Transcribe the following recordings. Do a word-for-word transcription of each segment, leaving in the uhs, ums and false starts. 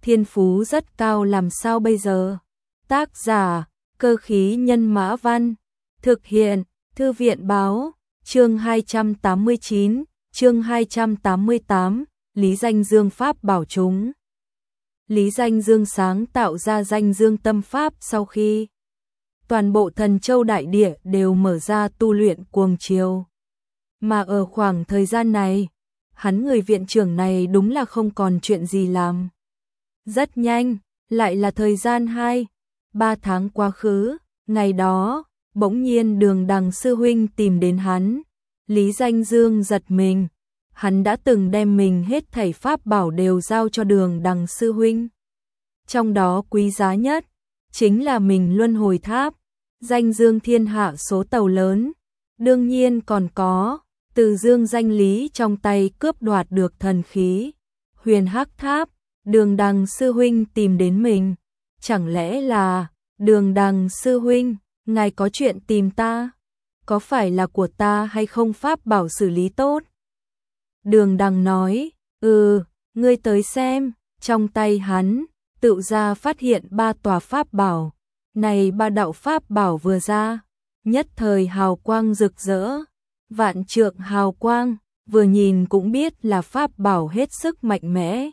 thiên phú rất cao làm sao bây giờ? Tác giả, Cơ khí nhân mã văn, thực hiện, Thư viện báo, chương hai trăm tám mươi chín, chương hai trăm tám mươi tám, Lý Danh Dương Pháp bảo chúng. Lý Danh Dương sáng tạo ra Danh Dương Tâm Pháp sau khi toàn bộ Thần Châu đại địa đều mở ra tu luyện cuồng chiều. Mà ở khoảng thời gian này, hắn người viện trưởng này đúng là không còn chuyện gì làm. Rất nhanh, lại là thời gian hai, ba tháng quá khứ, ngày đó, bỗng nhiên Đường Đằng sư huynh tìm đến hắn. Lý Danh Dương giật mình, hắn đã từng đem mình hết thảy pháp bảo đều giao cho Đường Đằng sư huynh. Trong đó quý giá nhất, chính là mình luân hồi tháp, danh dương thiên hạ số tàu lớn. Đương nhiên còn có, từ Dương Danh Lý trong tay cướp đoạt được thần khí, Huyền Hắc Tháp. Đường Đằng sư huynh tìm đến mình, chẳng lẽ là, Đường Đằng sư huynh, ngài có chuyện tìm ta? Có phải là của ta hay không pháp bảo xử lý tốt? Đường Đằng nói, ừ, ngươi tới xem. Trong tay hắn, tự ra phát hiện ba tòa pháp bảo. Này ba đạo pháp bảo vừa ra, nhất thời hào quang rực rỡ, vạn trượng hào quang, vừa nhìn cũng biết là pháp bảo hết sức mạnh mẽ.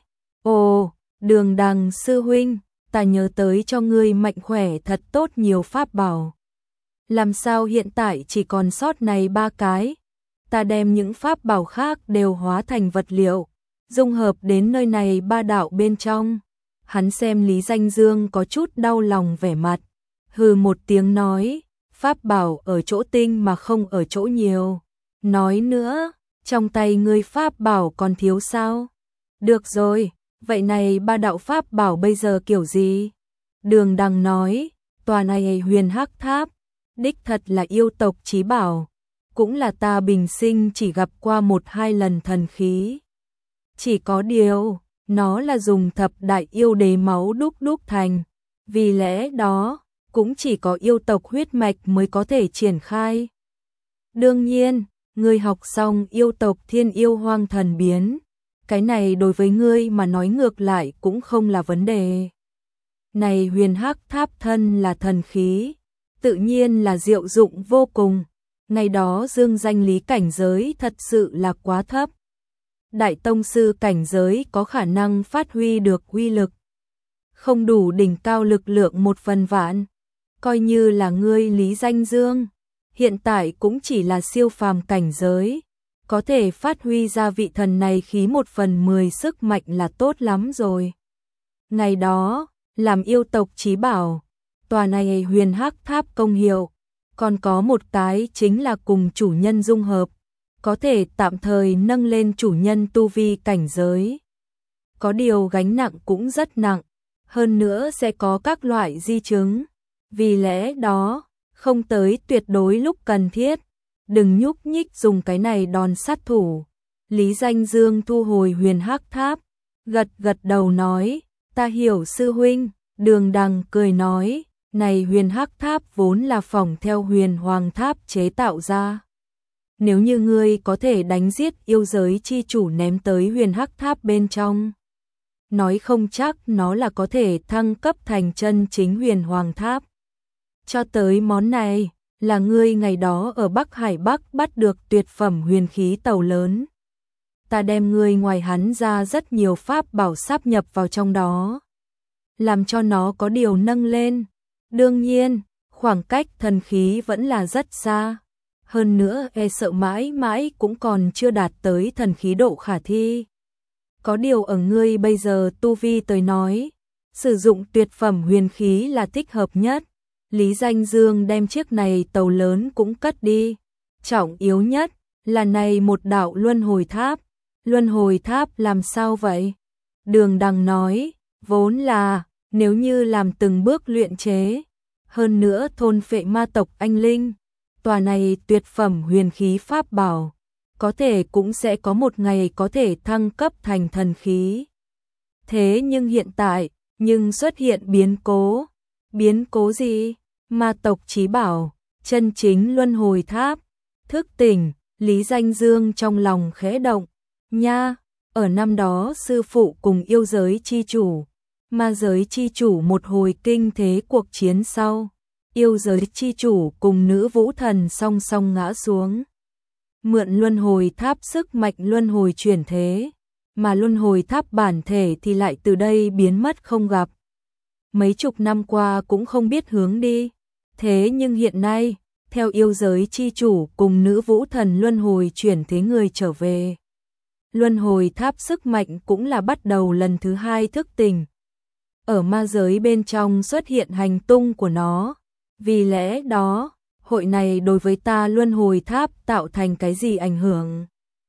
Ồ, Đường Đằng sư huynh, ta nhớ tới cho ngươi mạnh khỏe thật tốt nhiều pháp bảo. Làm sao hiện tại chỉ còn sót này ba cái? Ta đem những pháp bảo khác đều hóa thành vật liệu, dung hợp đến nơi này ba đạo bên trong. Hắn xem Lý Danh Dương có chút đau lòng vẻ mặt, hừ một tiếng nói, pháp bảo ở chỗ tinh mà không ở chỗ nhiều. Nói nữa, trong tay ngươi pháp bảo còn thiếu sao? Được rồi, vậy này ba đạo pháp bảo bây giờ kiểu gì? Đường Đằng nói, tòa này Huyền Hắc Tháp, đích thật là yêu tộc chí bảo, cũng là ta bình sinh chỉ gặp qua một hai lần thần khí. Chỉ có điều, nó là dùng thập đại yêu đế máu đúc đúc thành, vì lẽ đó, cũng chỉ có yêu tộc huyết mạch mới có thể triển khai. Đương nhiên, ngươi học xong yêu tộc thiên yêu hoang thần biến, cái này đối với ngươi mà nói ngược lại cũng không là vấn đề. Này Huyền Hắc Tháp thân là thần khí, tự nhiên là diệu dụng vô cùng. Ngày đó Dương Danh Lý cảnh giới thật sự là quá thấp. Đại tông sư cảnh giới có khả năng phát huy được uy lực, không đủ đỉnh cao lực lượng một phần vạn. Coi như là ngươi Lý Danh Dương, hiện tại cũng chỉ là siêu phàm cảnh giới, có thể phát huy ra vị thần này khí một phần mười sức mạnh là tốt lắm rồi. Ngày đó, làm yêu tộc chí bảo, tòa này Huyền Hắc Tháp công hiệu, còn có một cái chính là cùng chủ nhân dung hợp, có thể tạm thời nâng lên chủ nhân tu vi cảnh giới. Có điều gánh nặng cũng rất nặng, hơn nữa sẽ có các loại di chứng. Vì lẽ đó, không tới tuyệt đối lúc cần thiết, đừng nhúc nhích dùng cái này đòn sát thủ. Lý Danh Dương thu hồi Huyền Hắc Tháp, gật gật đầu nói, ta hiểu sư huynh. Đường Đằng cười nói, này Huyền Hắc Tháp vốn là phỏng theo Huyền Hoàng Tháp chế tạo ra. Nếu như ngươi có thể đánh giết yêu giới chi chủ ném tới Huyền Hắc Tháp bên trong, nói không chắc nó là có thể thăng cấp thành chân chính Huyền Hoàng Tháp. Cho tới món này, là ngươi ngày đó ở Bắc Hải Bắc bắt được tuyệt phẩm huyền khí tàu lớn. Ta đem ngươi ngoài hắn ra rất nhiều pháp bảo sáp nhập vào trong đó, làm cho nó có điều nâng lên. Đương nhiên, khoảng cách thần khí vẫn là rất xa. Hơn nữa e sợ mãi mãi cũng còn chưa đạt tới thần khí độ khả thi. Có điều ở ngươi bây giờ tu vi tới nói, sử dụng tuyệt phẩm huyền khí là thích hợp nhất. Lý Danh Dương đem chiếc này tàu lớn cũng cất đi. Trọng yếu nhất là này một đạo luân hồi tháp. Luân hồi tháp làm sao vậy? Đường Đằng nói, vốn là, nếu như làm từng bước luyện chế, hơn nữa thôn phệ ma tộc anh linh, tòa này tuyệt phẩm huyền khí pháp bảo, có thể cũng sẽ có một ngày có thể thăng cấp thành thần khí. Thế nhưng hiện tại, nhưng xuất hiện biến cố. Biến cố gì? Ma tộc chí bảo, chân chính luân hồi tháp. Thức tỉnh, Lý Danh Dương trong lòng khẽ động. Nha, ở năm đó sư phụ cùng yêu giới chi chủ, Ma giới chi chủ một hồi kinh thế cuộc chiến sau, yêu giới chi chủ cùng nữ vũ thần song song ngã xuống. Mượn luân hồi tháp sức mạnh luân hồi chuyển thế, mà luân hồi tháp bản thể thì lại từ đây biến mất không gặp. Mấy chục năm qua cũng không biết hướng đi, thế nhưng hiện nay, theo yêu giới chi chủ cùng nữ vũ thần luân hồi chuyển thế người trở về. Luân hồi tháp sức mạnh cũng là bắt đầu lần thứ hai thức tỉnh. Ở ma giới bên trong xuất hiện hành tung của nó, vì lẽ đó, hội này đối với ta luân hồi tháp tạo thành cái gì ảnh hưởng?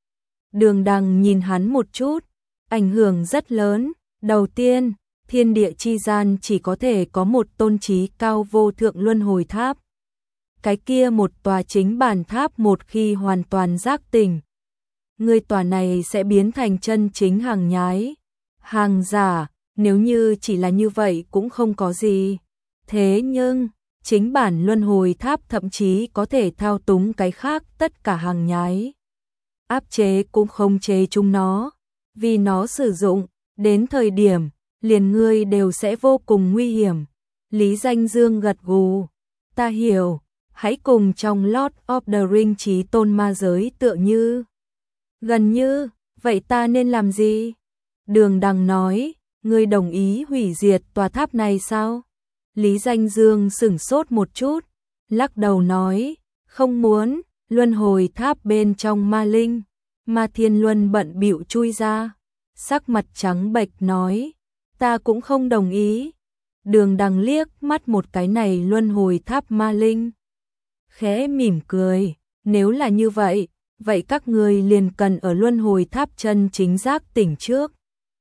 Đường Đằng nhìn hắn một chút, ảnh hưởng rất lớn. Đầu tiên, thiên địa chi gian chỉ có thể có một tôn trí cao vô thượng luân hồi tháp. Cái kia một tòa chính bản tháp một khi hoàn toàn giác tỉnh, người tòa này sẽ biến thành chân chính hàng nhái, hàng giả, nếu như chỉ là như vậy cũng không có gì. Thế nhưng, chính bản luân hồi tháp thậm chí có thể thao túng cái khác tất cả hàng nhái. Áp chế cũng không chế chúng nó, vì nó sử dụng, đến thời điểm, liền ngươi đều sẽ vô cùng nguy hiểm. Lý Danh Dương gật gù, ta hiểu, hãy cùng trong Lord of the Rings chí tôn ma giới tựa như. Gần như, vậy ta nên làm gì? Đường Đằng nói, ngươi đồng ý hủy diệt tòa tháp này sao? Lý Danh Dương sửng sốt một chút, lắc đầu nói, không muốn. Luân hồi tháp bên trong ma linh, Ma Thiên Luân bận bịu chui ra, sắc mặt trắng bệch nói, ta cũng không đồng ý. Đường Đằng liếc mắt một cái này luân hồi tháp ma linh, khẽ mỉm cười, nếu là như vậy, vậy các người liền cần ở luân hồi tháp chân chính giác tỉnh trước,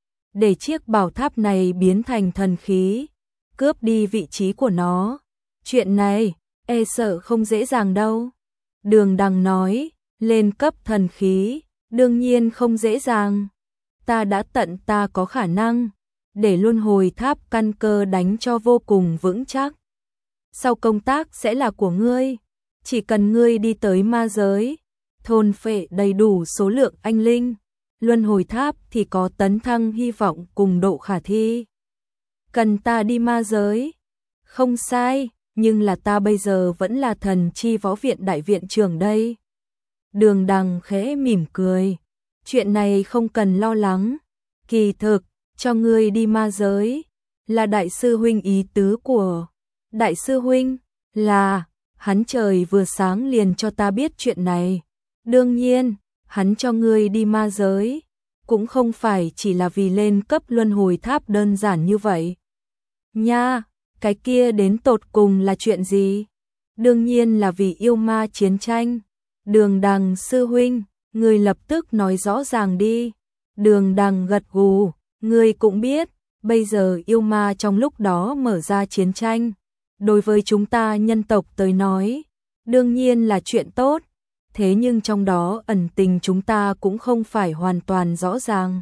để chiếc bảo tháp này biến thành thần khí, cướp đi vị trí của nó. Chuyện này, e sợ không dễ dàng đâu. Đường Đằng nói, lên cấp thần khí, đương nhiên không dễ dàng. Ta đã tận ta có khả năng, để luân hồi tháp căn cơ đánh cho vô cùng vững chắc. Sau công tác sẽ là của ngươi, chỉ cần ngươi đi tới ma giới, thôn phệ đầy đủ số lượng anh linh, luân hồi tháp thì có tấn thăng hy vọng cùng độ khả thi. Cần ta đi ma giới? Không sai, nhưng là ta bây giờ vẫn là thần chi võ viện đại viện trưởng đây. Đường Đằng khẽ mỉm cười, chuyện này không cần lo lắng, kỳ thực, cho ngươi đi ma giới, là đại sư huynh ý tứ của. Đại sư huynh, là, hắn trời vừa sáng liền cho ta biết chuyện này. Đương nhiên, hắn cho ngươi đi ma giới, cũng không phải chỉ là vì lên cấp luân hồi tháp đơn giản như vậy. Nha, cái kia đến tột cùng là chuyện gì? Đương nhiên là vì yêu ma chiến tranh. Đường Đằng sư huynh, ngươi lập tức nói rõ ràng đi. Đường Đằng gật gù, ngươi cũng biết, bây giờ yêu ma trong lúc đó mở ra chiến tranh. Đối với chúng ta nhân tộc tới nói, đương nhiên là chuyện tốt. Thế nhưng trong đó ẩn tình chúng ta cũng không phải hoàn toàn rõ ràng.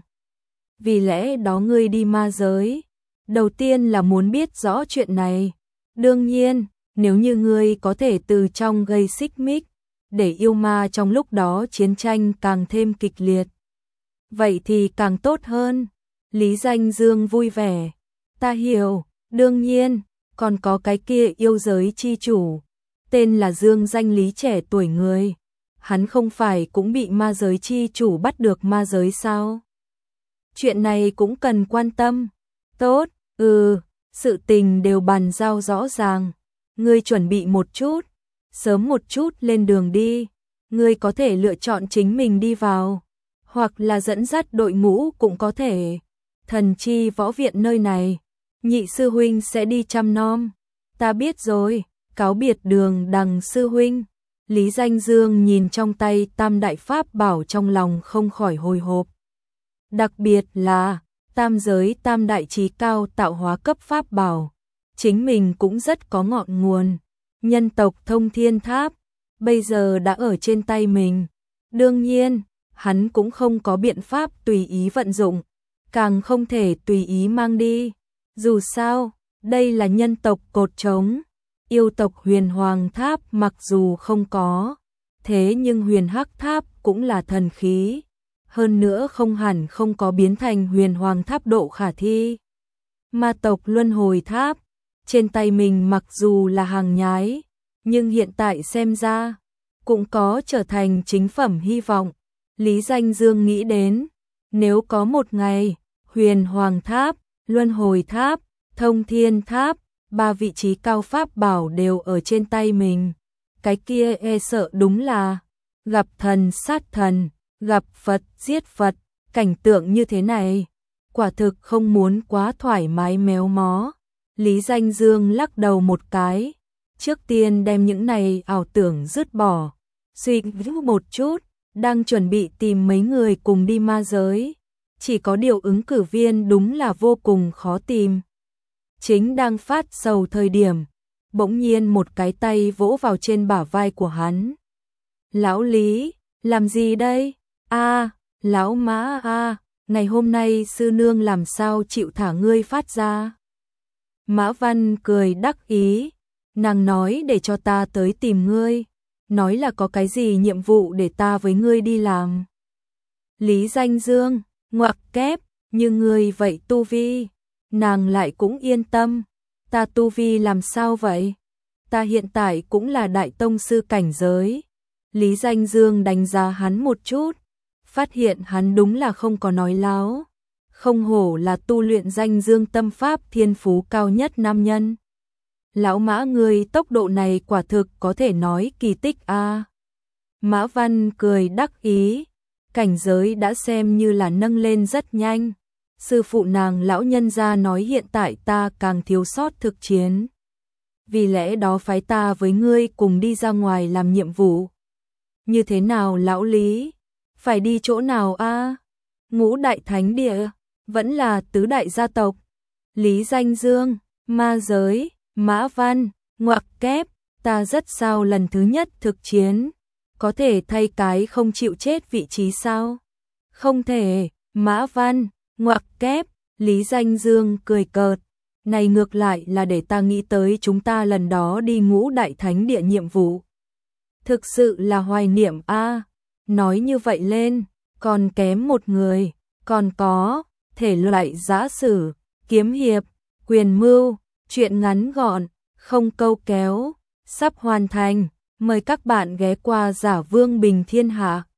Vì lẽ đó ngươi đi ma giới, đầu tiên là muốn biết rõ chuyện này. Đương nhiên, nếu như ngươi có thể từ trong gây xích mích, để yêu ma trong lúc đó chiến tranh càng thêm kịch liệt, vậy thì càng tốt hơn. Lý Danh Dương vui vẻ, ta hiểu, đương nhiên, còn có cái kia yêu giới chi chủ, tên là Dương Danh Lý trẻ tuổi người. Hắn không phải cũng bị ma giới chi chủ bắt được ma giới sao? Chuyện này cũng cần quan tâm. Tốt, ừ, sự tình đều bàn giao rõ ràng. Ngươi chuẩn bị một chút, sớm một chút lên đường đi. Ngươi có thể lựa chọn chính mình đi vào, hoặc là dẫn dắt đội ngũ cũng có thể. Thần chi võ viện nơi này, nhị sư huynh sẽ đi chăm nom. Ta biết rồi, cáo biệt Đường Đằng sư huynh. Lý Danh Dương nhìn trong tay tam đại pháp bảo trong lòng không khỏi hồi hộp. Đặc biệt là tam giới tam đại trí cao tạo hóa cấp pháp bảo. Chính mình cũng rất có ngọn nguồn. Nhân tộc thông thiên tháp, bây giờ đã ở trên tay mình. Đương nhiên, hắn cũng không có biện pháp tùy ý vận dụng, càng không thể tùy ý mang đi. Dù sao, đây là nhân tộc cột trống. Yêu tộc huyền hoàng tháp mặc dù không có, thế nhưng huyền hắc tháp cũng là thần khí. Hơn nữa không hẳn không có biến thành huyền hoàng tháp độ khả thi. Ma tộc luân hồi tháp, trên tay mình mặc dù là hàng nhái, nhưng hiện tại xem ra, cũng có trở thành chính phẩm hy vọng. Lý Danh Dương nghĩ đến, nếu có một ngày, Huyền Hoàng Tháp, Luân Hồi Tháp, Thông Thiên Tháp, ba vị trí cao pháp bảo đều ở trên tay mình, cái kia e sợ đúng là gặp thần sát thần, gặp Phật giết Phật, cảnh tượng như thế này, quả thực không muốn quá thoải mái méo mó. Lý Danh Dương lắc đầu một cái, trước tiên đem những này ảo tưởng dứt bỏ, suy nghĩ một chút, đang chuẩn bị tìm mấy người cùng đi ma giới, chỉ có điều ứng cử viên đúng là vô cùng khó tìm. Chính đang phát sầu thời điểm, bỗng nhiên một cái tay vỗ vào trên bả vai của hắn. Lão Lý, làm gì đây? A, lão Mã a, ngày hôm nay sư nương làm sao chịu thả ngươi phát ra? Mã Văn cười đắc ý, nàng nói để cho ta tới tìm ngươi, nói là có cái gì nhiệm vụ để ta với ngươi đi làm. Lý Danh Dương, ngoặc kép, như ngươi vậy tu vi, nàng lại cũng yên tâm, ta tu vi làm sao vậy? Ta hiện tại cũng là đại tông sư cảnh giới. Lý Danh Dương đánh giá hắn một chút, phát hiện hắn đúng là không có nói láo, không hổ là tu luyện Danh Dương tâm pháp thiên phú cao nhất nam nhân. Lão Mã người tốc độ này quả thực có thể nói kỳ tích a. Mã Văn cười đắc ý, cảnh giới đã xem như là nâng lên rất nhanh. Sư phụ nàng lão nhân gia nói hiện tại ta càng thiếu sót thực chiến. Vì lẽ đó phái ta với ngươi cùng đi ra ngoài làm nhiệm vụ. Như thế nào lão Lý? Phải đi chỗ nào a? Ngũ đại thánh địa, vẫn là tứ đại gia tộc. Lý Danh Dương, ma giới, Mã Văn, ngoặc kép, ta rất sao lần thứ nhất thực chiến, có thể thay cái không chịu chết vị trí sao? Không thể, Mã Văn, ngoặc kép, Lý Danh Dương cười cợt, này ngược lại là để ta nghĩ tới chúng ta lần đó đi ngũ đại thánh địa nhiệm vụ. Thực sự là hoài niệm a. Nói như vậy lên, còn kém một người, còn có thể loại giã sử, kiếm hiệp, quyền mưu, chuyện ngắn gọn, không câu kéo, sắp hoàn thành, mời các bạn ghé qua Giả Vương Bình Thiên Hạ.